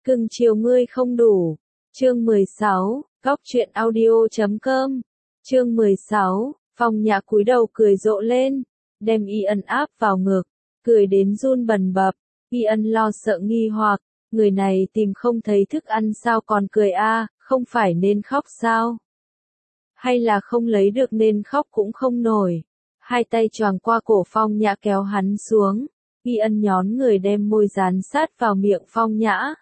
Cưng chiều ngươi không đủ. Chương 16, góc truyện audio.com. Chương 16, Phong Nhã cúi đầu cười rộ lên, đem Y Ân áp vào ngực, cười đến run bần bật. Y Ân lo sợ nghi hoặc, người này tìm không thấy thức ăn sao còn cười a, không phải nên khóc sao? Hay là không lấy được nên khóc cũng không nổi. Hai tay choàng qua cổ Phong Nhã kéo hắn xuống, Y Ân nhón người đem môi dán sát vào miệng Phong Nhã.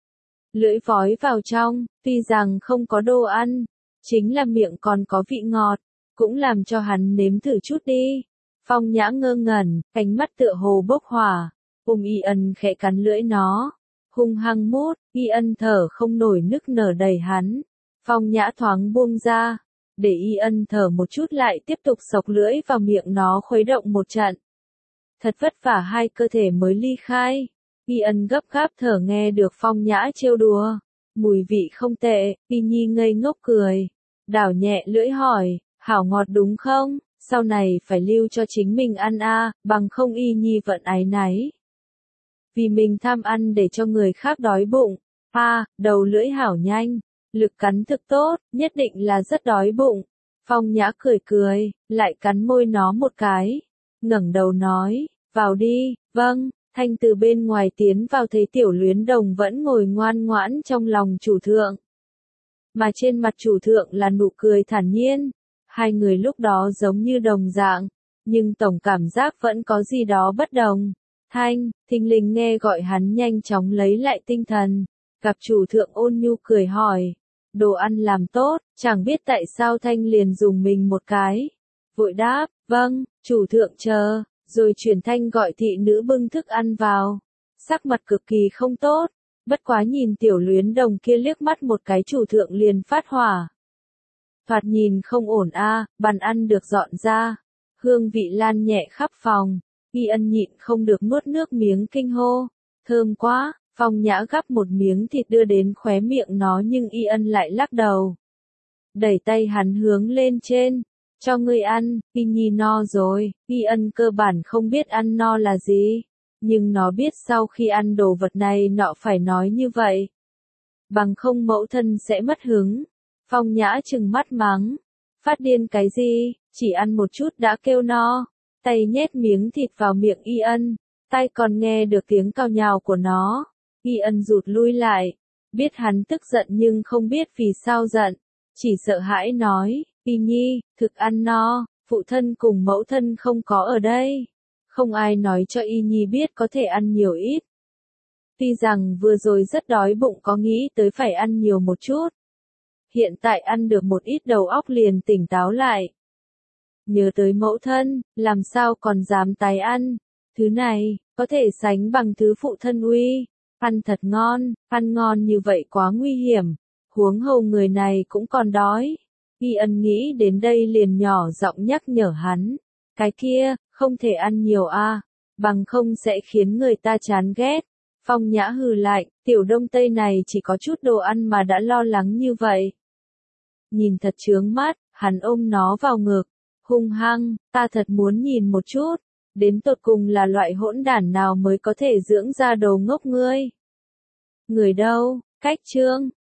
Lưỡi vói vào trong, tuy rằng không có đồ ăn, chính là miệng còn có vị ngọt, cũng làm cho hắn nếm thử chút đi. Phong Nhã ngơ ngẩn, cánh mắt tựa hồ bốc hỏa, Y Ân khẽ cắn lưỡi nó, hung hăng mút, Y Ân thở không nổi nức nở đẩy hắn. Phong Nhã thoáng buông ra, để Y Ân thở một chút lại tiếp tục xộc lưỡi vào miệng nó khuấy động một trận. Thật vất vả hai cơ thể mới ly khai. Y Ân gấp gáp thở nghe được Phong Nhã trêu đùa. Mùi vị không tệ, Y Nhi ngây ngốc cười. Đảo nhẹ lưỡi hỏi, hảo ngọt đúng không? Sau này phải lưu cho chính mình ăn a, bằng không Y Nhi vận áy náy. Vì mình tham ăn để cho người khác đói bụng. Đầu lưỡi hảo nhanh, lực cắn thực tốt, nhất định là rất đói bụng. Phong Nhã cười cười, lại cắn môi nó một cái. Ngẩng đầu nói, vào đi, vâng. Thanh từ bên ngoài tiến vào thấy Tiểu Luyến Đồng vẫn ngồi ngoan ngoãn trong lòng chủ thượng. Mà trên mặt chủ thượng là nụ cười thản nhiên. Hai người lúc đó giống như đồng dạng, nhưng tổng cảm giác vẫn có gì đó bất đồng. Thanh, thình lình nghe gọi hắn nhanh chóng lấy lại tinh thần. Gặp chủ thượng ôn nhu cười hỏi. Đồ ăn làm tốt, chẳng biết tại sao Thanh liền dùng mình một cái. Vội đáp, vâng, chủ thượng chờ. Rồi chuyển thanh gọi thị nữ bưng thức ăn vào. Sắc mặt cực kỳ không tốt, bất quá nhìn Tiểu Luyến Đồng kia liếc mắt một cái chủ thượng liền phát hỏa. Thoạt nhìn không ổn a, bàn ăn được dọn ra. Hương vị lan nhẹ khắp phòng, Y Ân nhịn không được nuốt nước miếng kinh hô. Thơm quá, Phong Nhã gắp một miếng thịt đưa đến khóe miệng nó nhưng Y Ân lại lắc đầu. Đẩy tay hắn hướng lên trên. Cho ngươi ăn, Y Nhi no rồi. Y Ân cơ bản không biết ăn no là gì, nhưng nó biết sau khi ăn đồ vật này nọ phải nói như vậy. Bằng không mẫu thân sẽ mất hứng. Phong Nhã trừng mắt mắng. Phát điên cái gì, chỉ ăn một chút đã kêu no. Tay nhét miếng thịt vào miệng Y Ân, tai còn nghe được tiếng cào nhào của nó. Y Ân rụt lui lại, biết hắn tức giận nhưng không biết vì sao giận, chỉ sợ hãi nói. Y Nhi, thực ăn no, phụ thân cùng mẫu thân không có ở đây. Không ai nói cho Y Nhi biết có thể ăn nhiều ít. Tuy rằng vừa rồi rất đói bụng có nghĩ tới phải ăn nhiều một chút. Hiện tại ăn được một ít đầu óc liền tỉnh táo lại. Nhớ tới mẫu thân, làm sao còn dám tái ăn. Thứ này, có thể sánh bằng thứ phụ thân uy. Ăn thật ngon, ăn ngon như vậy quá nguy hiểm. Huống hồ người này cũng còn đói. Y Ân nghĩ đến đây liền nhỏ giọng nhắc nhở hắn. Cái kia, không thể ăn nhiều a, bằng không sẽ khiến người ta chán ghét. Phong Nhã hừ lạnh, Tiểu Đông Tây này chỉ có chút đồ ăn mà đã lo lắng như vậy. Nhìn thật chướng mắt, hắn ôm nó vào ngực. Hung hăng, ta thật muốn nhìn một chút. Đến tột cùng là loại hỗn đản nào mới có thể dưỡng ra đồ ngốc ngươi. Người đâu, cách chương.